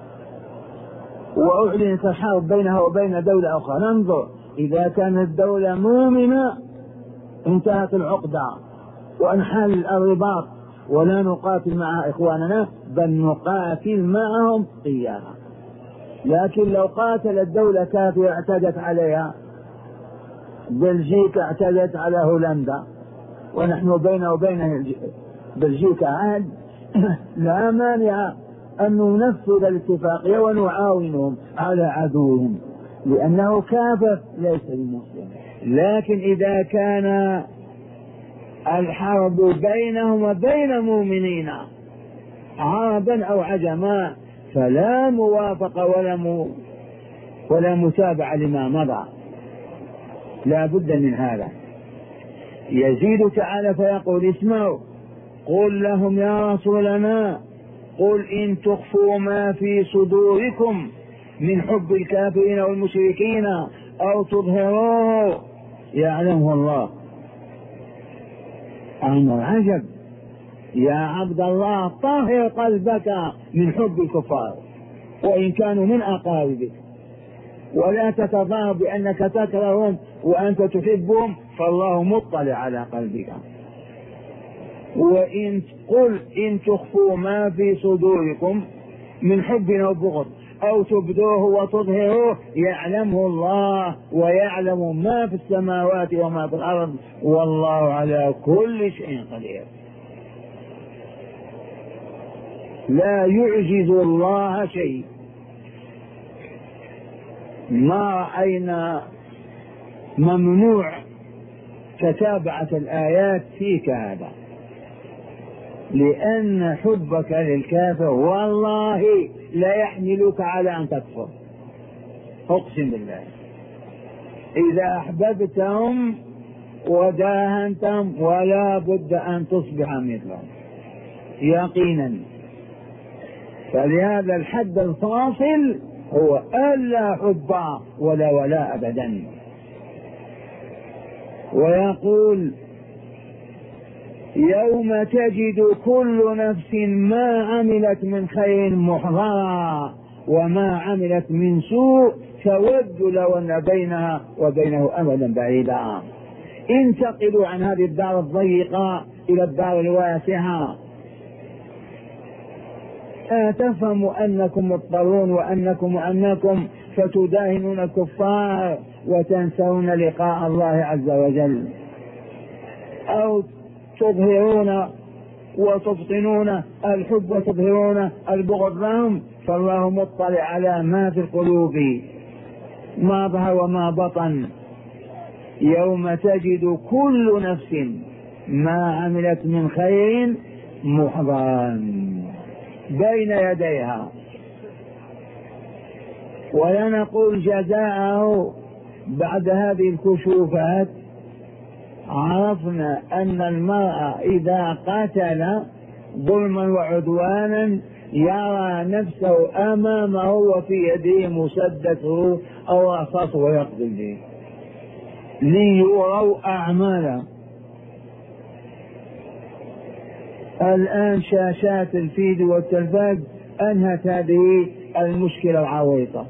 وأعلنت الحرب بينها وبين دولة أخرى، ننظر إذا كانت الدولة مؤمنة انتهت العقدة وانحل الرباط ولا نقاتل مع إخواننا بل نقاتل معهم إياها. لكن لو قاتل الدولة كافرة اعتدت عليها، بلجيكا اعتدت على هولندا ونحن بين وبين بلجيكا عهد، لا مانع أن ننفذ الاتفاقية ونعاونهم على عدوهم لأنه كافر ليس بمسلم. لكن إذا كان الحرب بينهم وبين مؤمنين عربا أو عجما فلا موافقة ولا م... ولا متابعة لما مضى، لا بد من هذا. يزيد تعالى فيقول: اسمعوا، قل لهم يا رسولنا قل إن تخفوا ما في صدوركم من حب الكافرين والمشركين أو تظهروه يعلمه الله. أمر عجب يا عبد الله، طهر قلبك من حب الكفار وإن كانوا من أقاربك، ولا تتظاهر بأنك تكرههم وأنت تحبهم، فالله مطلع على قلبك. وإن قل إن تخفوا ما في صدوركم من حب وبغض أو تبدوه وتظهروه يعلمه الله ويعلم ما في السماوات وما في الأرض والله على كل شيء قدير. لا يعجز الله شيء. ما رأينا ممنوع تتابعة الآيات فيك هذا، لأن حبك للكافر والله لا يحملك على أن تكفر، أقسم بالله. إذا أحببتهم وداهنتهم ولا بد أن تصبح مثلهم يقينا. فلهذا الحد الفاصل هو ألا حب ولا ولا أبدا. ويقول: يوم تجد كل نفس ما عملت من خير محضرا وما عملت من سوء تود لو أن بينها وبينه أمدا بعيدا. انتقلوا عن هذه الدار الضيقة إلى الدار الواسعة. أتفهموا أنكم مضطرون وأنكم وأنكم فتداهنون الكفار وتنسون لقاء الله عز وجل، أو تظهرون وتبطنون الحب وتظهرون البغض لهم، فالله مطلع على ما في القلوب ما ظهر وما بطن. يوم تجد كل نفس ما عملت من خير محضرا بين يديها. ولا نقول جزاءه بعد هذه الكشوفات. عرفنا أن المرء إذا قتل ظلما وعدوانا يرى نفسه أمامه وفي يده مسدسه أو رصاصه ويقتل به ليروا أعماله. الآن شاشات الفيديو والتلفاز أنهت هذه المشكلة العويصة،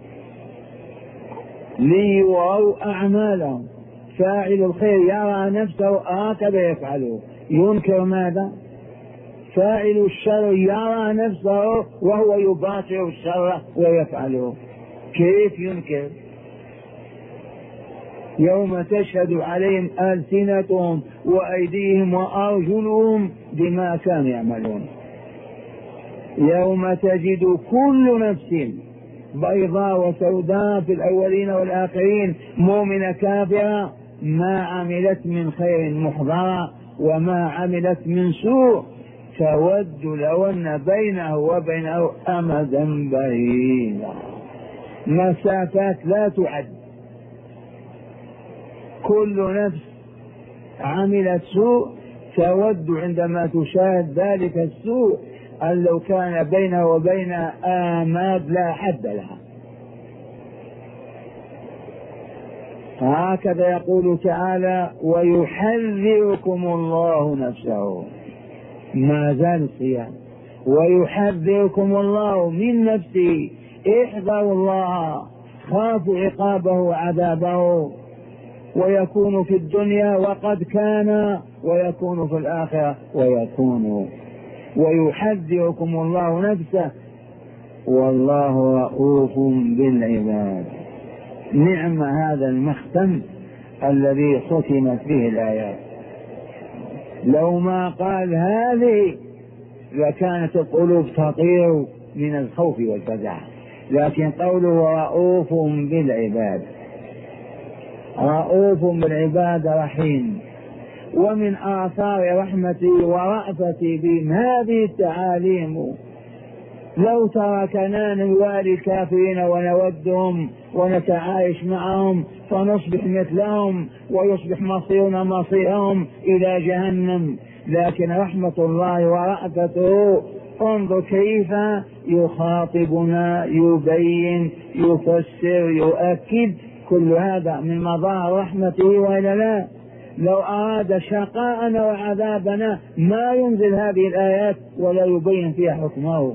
ليروا أعمالهم. فاعل الخير يرى نفسه هكذا يفعله، ينكر ماذا؟ فاعل الشر يرى نفسه وهو يباشر الشر ويفعله، كيف ينكر؟ يوم تشهد عليهم ألسنتهم وأيديهم وأرجلهم بما كانوا يعملون. يوم تجد كل نفس بيضاء وسوداء في الأولين والآخرين مؤمنة كافرة ما عملت من خير محضرة وما عملت من سوء تود لو أن بينه وبينه أمدا بعيدا، مسافات لا تعد. كل نفس عملت سوء تود عندما تشاهد ذلك السوء أن لو كان بينه وبين آماد لا حد لها. هكذا يقول تعالى ويحذركم الله نفسه، ما زال الصيام، ويحذركم الله من نفسه، احذروا الله، خافوا عقابه وعذابه، ويكون في الدنيا وقد كان، ويكون في الآخرة ويكون. ويحذركم الله نفسه والله رؤوف بالعباد. نعم هذا المختم الذي ختمت به الآيات. لو ما قال هذه لكانت القلوب تطير من الخوف والفزع، لكن قوله رؤوف بالعباد، رؤوف بالعباد رحيم. ومن آثار رحمتي ورأفتي بهم هذه التعاليم. لو تركنا نوالي الكافرين ونودهم ونتعايش معهم فنصبح مثلهم ويصبح مصيرنا مصيرهم إلى جهنم، لكن رحمة الله ورأفته انظر كيف يخاطبنا، يبين، يفسر، يؤكد. كل هذا من مظاهر رحمته وإلا لا؟ لو أراد شقاءنا وعذابنا ما ينزل هذه الآيات ولا يبين فيها حكمه.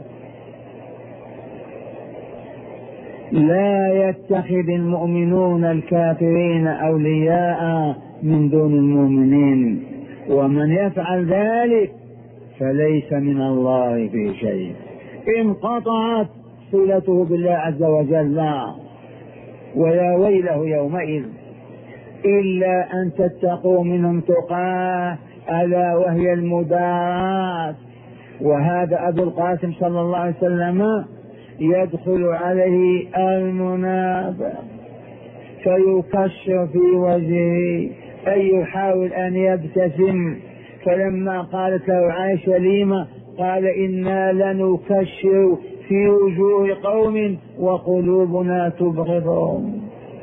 لا يتخذ المؤمنون الكافرين أولياء من دون المؤمنين ومن يفعل ذلك فليس من الله في شيء. انقطعت صلته بالله عز وجل، ويا ويله يومئذ إلا أن تتقوا منهم تقاه ألا وهي المداراة. وهذا أبو القاسم صلى الله عليه وسلم يدخل عليه المنافق فيكشر في وجهه أي يحاول أن يبتسم، فلما قالت له عائشة لما قال إنا لنكشر في وجوه قوم وقلوبنا تبغضهم.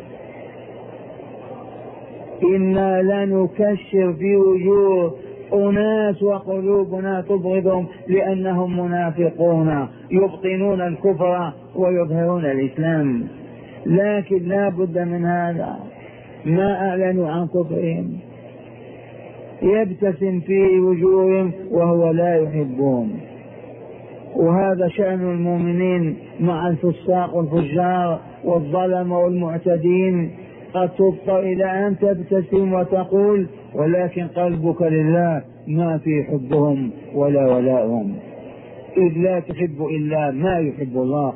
إنا لنكشر في وجوه أناس وقلوبنا تبغضهم لأنهم منافقون يبطنون الكفر ويظهرون الإسلام. لكن لا بد من هذا، ما أعلنوا عن كفرهم يبتسم في وجوههم وهو لا يحبون. وهذا شأن المؤمنين مع الفساق والفجار والظلم والمعتدين. قد تضطر إلى أن تبتسم وتقول ولكن قلبك لله ما في حبهم ولا ولاءهم، إذ لا تحب إلا ما يحب الله.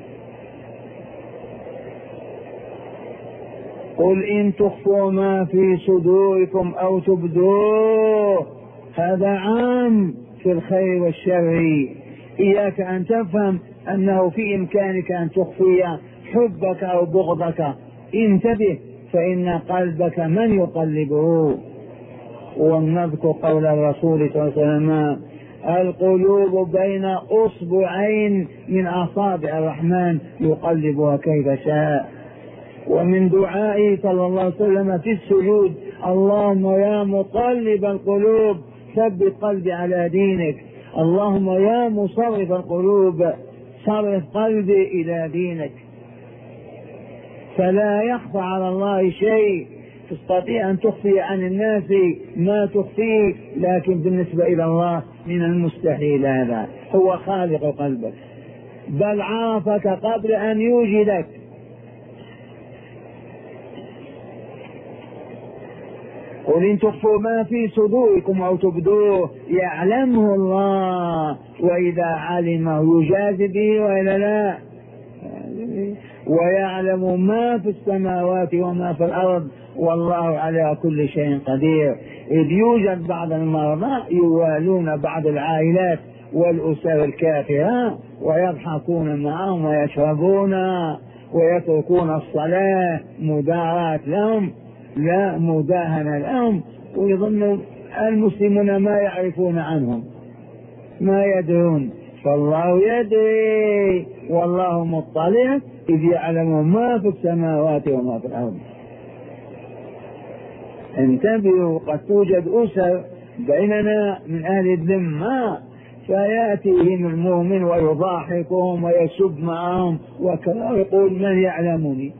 قل إن تخفوا ما في صدوركم أو تبدوه، هذا عام في الخير والشر. إياك أن تفهم أنه في إمكانك أن تخفي حبك أو بغضك، انتبه، فإن قلبك من يقلبه. ونذكر قول الرسول صلى الله عليه وسلم: القلوب بين أصبعين من أصابع الرحمن يقلبها كيف شاء. ومن دعائه صلى الله عليه وسلم في السجود: اللهم يا مقلب القلوب ثبت قلبي على دينك. اللهم يا مصرف القلوب صرف قلبي إلى دينك. فلا يخفى على الله شيء، تستطيع أن تخفي عن الناس ما تخفيه، لكن بالنسبة إلى الله من المستحيل. هذا هو خالق قلبك، بل عرفك قبل أن يوجدك. قل إن تخفوا ما في صدوركم أو تبدوه يعلمه الله، وإذا علمه يجازي به وإلا لا، ويعلم ما في السماوات وما في الأرض والله على كل شيء قدير. إذ يوجد بعض المرضى يوالون بعض العائلات والأسر الكافرة ويضحكون معهم ويشربون ويتركون الصلاة مداراة لهم لا مداهنة لهم، ويظن المسلمون ما يعرفون عنهم ما يدرون، فالله يدري والله مطلع إذ يعلم ما في السماوات وما في الأرض. انتبهوا، قد توجد أسر بيننا من أهل الذمة فيأتيهم المؤمن ويضاحكهم ويسب معهم وكذا يقول من يعلمني،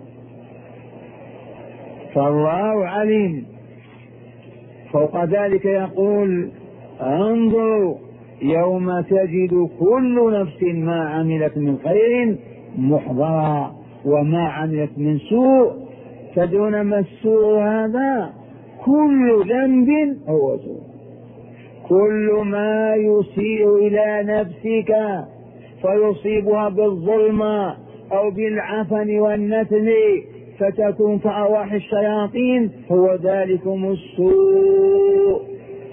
فالله عليم. فوق ذلك يقول: انظروا يوم تجد كل نفس ما عملت من خير محضرا وما عملت من سوء. تدرون ما السوء هذا؟ كل ذنب هو سوء، كل ما يسيء إلى نفسك فيصيبها بالظلم أو بالعفن والنتن فتكون كأرواح الشياطين هو ذلكم السوء.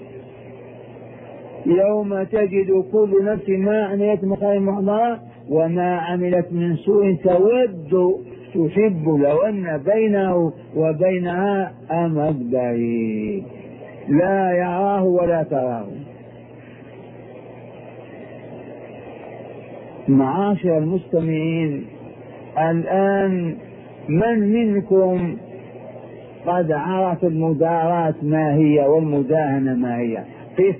يوم تجد كل نفس ما عملت من خير محضرا وما عملت من سوء تود تحب لو أن بينه وبينها أمد بعيد لا يراه ولا تراه. معاشر المستمعين، الآن من منكم قد عرف المداراة ما هي والمداهنة ما هي؟ قف.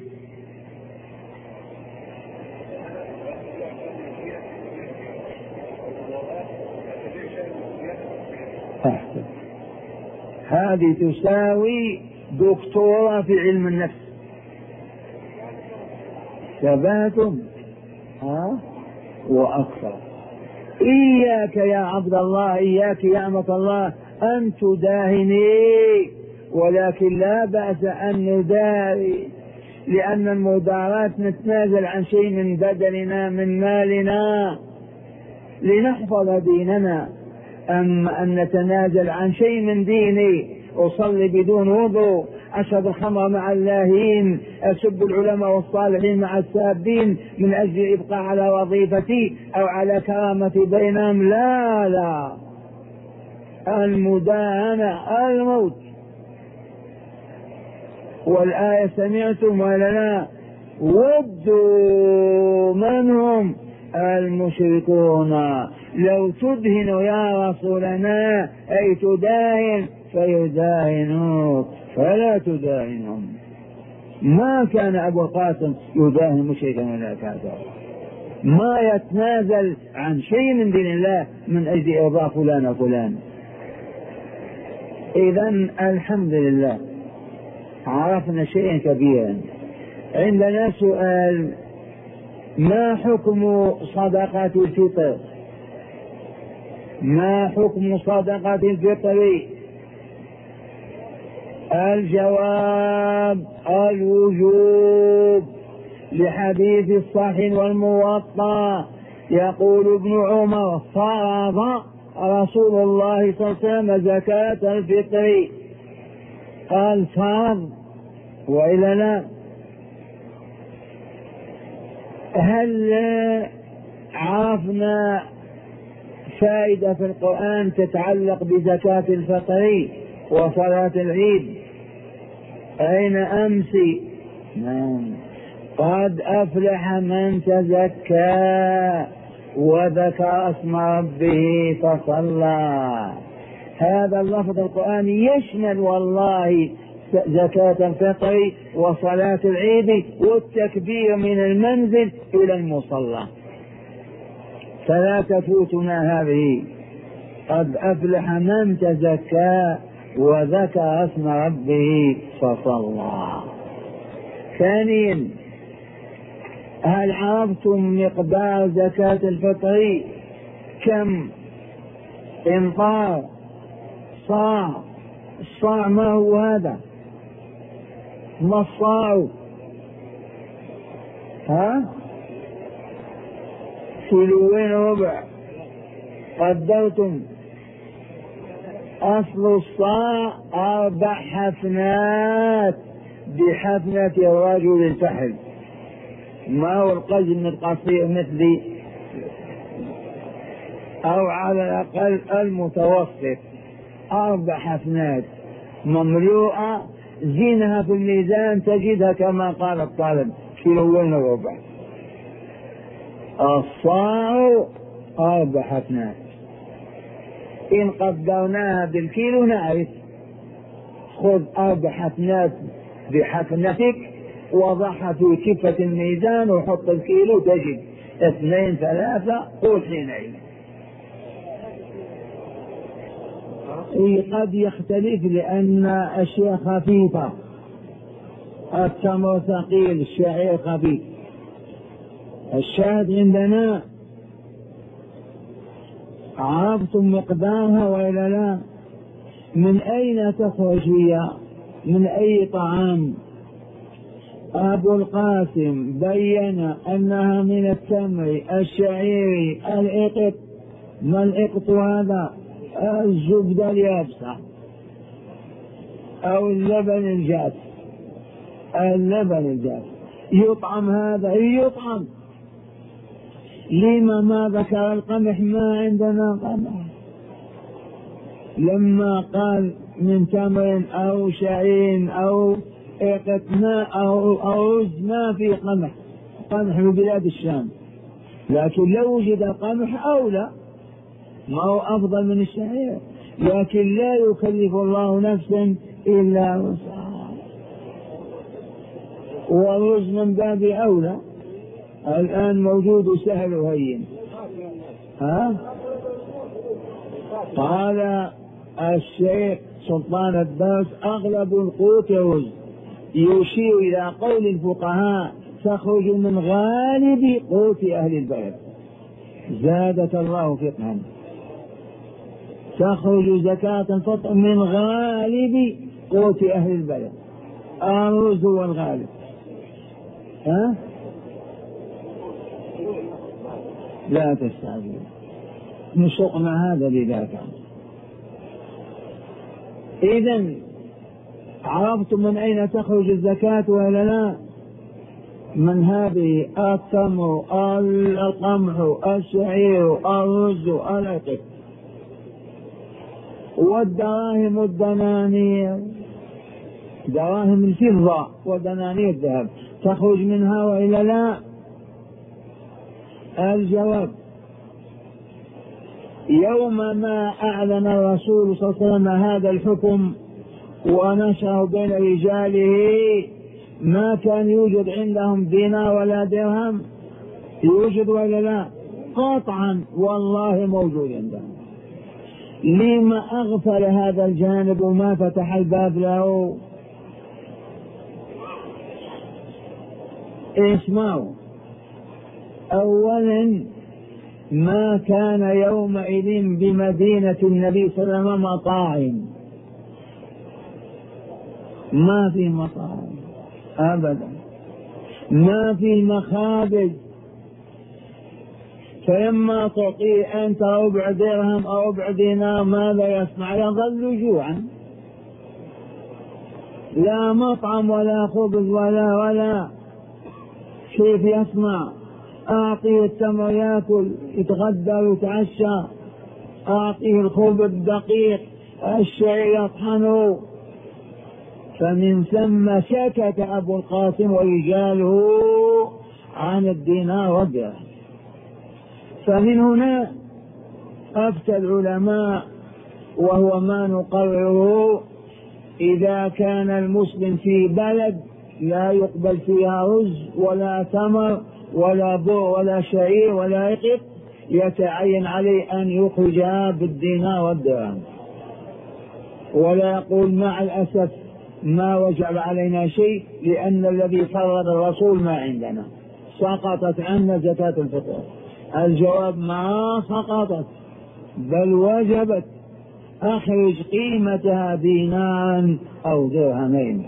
أحسن. هذه تساوي دكتوراه في علم النفس. ثباتم ها وأكثر. إياك يا عبد الله، إياك يا أمة الله أن تداهني، ولكن لا بأس أن نداري، لأن المداراة نتنازل عن شيء من بدننا من مالنا لنحفظ ديننا. أما أن نتنازل عن شيء من ديني، أصلي بدون وضوء، أشرب الخمر مع اللاهين، أسب العلماء والصالحين مع السابين من أجل الإبقاء على وظيفتي أو على كرامتي بينهم، لا لا، المداهنة الموت. والآية سمعتم ولا لا؟ ودوا من هم المشركون لو تدهن يا رسولنا أي تداهن فيداهنوك فلا تداهنهم. ما كان أبو القاسم يداهن مشركا ولا كافرا، ما يتنازل عن شيء من دين الله من أجل إرضاء فلان وفلان. إذن الحمد لله عرفنا شيئا كبيرا. عندنا سؤال: ما حكم صدقة الفطر؟ ما حكم صدقة الفطر؟ الجواب: الوجوب، لحديث الصحيح والموطأ يقول ابن عمر: فرض رسول الله صلى الله عليه وسلم زكاة الفطر. قال فرض وإلا لا؟ هل عرفنا فائدة في القرآن تتعلق بزكاة الفطر وصلاة العيد؟ أين أمس؟ نعم. قد أفلح من تزكى وذكر اسم ربه فصلى. هذا اللفظ القرآني يشمل والله زكاة الفطر وصلاة العيد والتكبير من المنزل إلى المصلى، فلا تفوتنا هذه. قد أفلح من تزكى وذكر اسم ربه فصلى. ثانيا، هل عرفتم مقدار زكاة الفطر؟ كم إنطار صاع؟ الصاع ما هو هذا؟ ما الصاع؟ ها؟ كيلوين ربع. قدرتم أصل الصاع أربع حفنات بحفنة الرجل الفحل، ما هو القزم القصير مثلي، أو على الأقل المتوسط. أربع حفنات مملوءة، زينها في الميزان تجدها كما قال الطالب كيلوين وربع. الصاع أربع حفنات، إن قدرناها بالكيلو نعرف. خذ أربع حفنات بحفنتك وضعها في كفة الميزان وحط الكيلو تجد اثنين ثلاثة قول حينئذ. قد يختلف لأن أشياء خفيفة، التمر ثقيل، الشعير خفيف. الشاهد عندنا عرفتم مقدارها وإلا لا؟ من أين تخرج هي؟ من أي طعام؟ أبو القاسم بين أنها من التمر، الشعير، الإقط. ما الإقط هذا؟ الزبدة اليابسة أو اللبن الجاف. اللبن الجاف يطعم، هذا يطعم. لما ما ذكر القمح؟ ما عندنا قمح. لما قال من تمر أو شعير أو إقطنا أو أرز ما في قمح. قمح في بلاد الشام، لكن لو وجد القمح أولى، ما هو أفضل من الشعير، لكن لا يكلف الله نفسا إلا وسعها. والرز من باب أولى، الآن موجود سهل وهين. ها؟ قال الشيخ سلطان الدرس أغلب القوت رز، يشير إلى قول الفقهاء تخرج من غالب قوت أهل البلد، زادك الله فقها. تخرج زكاة الفطر من غالب قوت أهل البلد، الرز هو الغالب. ها؟ لا تستعجل، نسقنا هذا لذاك. إذن عرفتم من أين تخرج الزكاة ولا لا؟ من هذه: التمر، القمح، الشعير، الرز، العقد. والدراهم والدنانير، دراهم الفضة ودنانير الذهب، تخرج منها وإلا لا؟ الجواب: يوم ما أعلن الرسول صلى الله عليه وسلم هذا الحكم ونشره بين رجاله ما كان يوجد عندهم دينار ولا درهم. يوجد ولا لا؟ قطعا والله موجود عندهم. لما أغفل هذا الجانب وما فتح الباب له؟ اسمعوا، أولا ما كان يومئذ بمدينة النبي صلى الله عليه وسلم مطاعم، ما في مطاعم أبدا، ما في مخابز. فلما تعطيه أنت ربع درهم أو ربع دينار ماذا يصنع؟ يظل جوعا. لا مطعم ولا خبز ولا ولا كيف يصنع؟ أعطيه التمر يأكل يتغدى ويتعشى، أعطيه الخبز الدقيق الشعير يطحنه. فمن ثم سكت أبو القاسم ورجاله عن الدينار والدرهم. فمن هنا أفتى العلماء وهو ما نقرره: إذا كان المسلم في بلد لا يقبل فيها رز ولا تمر ولا بر ولا شعير ولا يقط، يتعين عليه أن يخرجها بالدينار والدرهم، ولا يقول مع الأسف ما وجب علينا شيء لأن الذي فرض الرسول ما عندنا، سقطت عنا زكاة الفطر. الجواب: ما سقطت بل وجبت، أخرج قيمتها دينارا أو درهمين.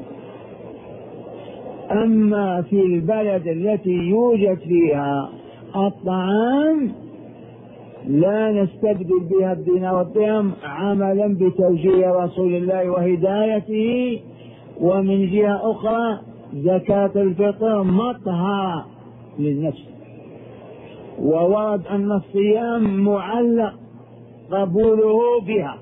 أما في البلد التي يوجد فيها الطعام لا نستبدل بها الدينار والدرهم عملا بتوجيه رسول الله وهدايته. ومن جهة أخرى زكاة الفطر مطهى للنفس، وورد أن الصيام معلق قبوله بها.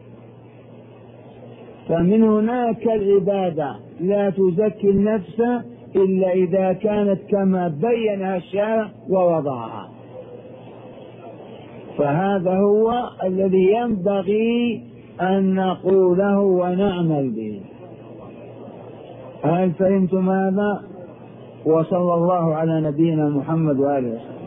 فمن هناك العبادة لا تزكي النفس إلا إذا كانت كما بينها الشارع ووضعها. فهذا هو الذي ينبغي أن نقوله ونعمل به. هل فهمتم هذا؟ وصلى الله على نبينا محمد وآله وسلم.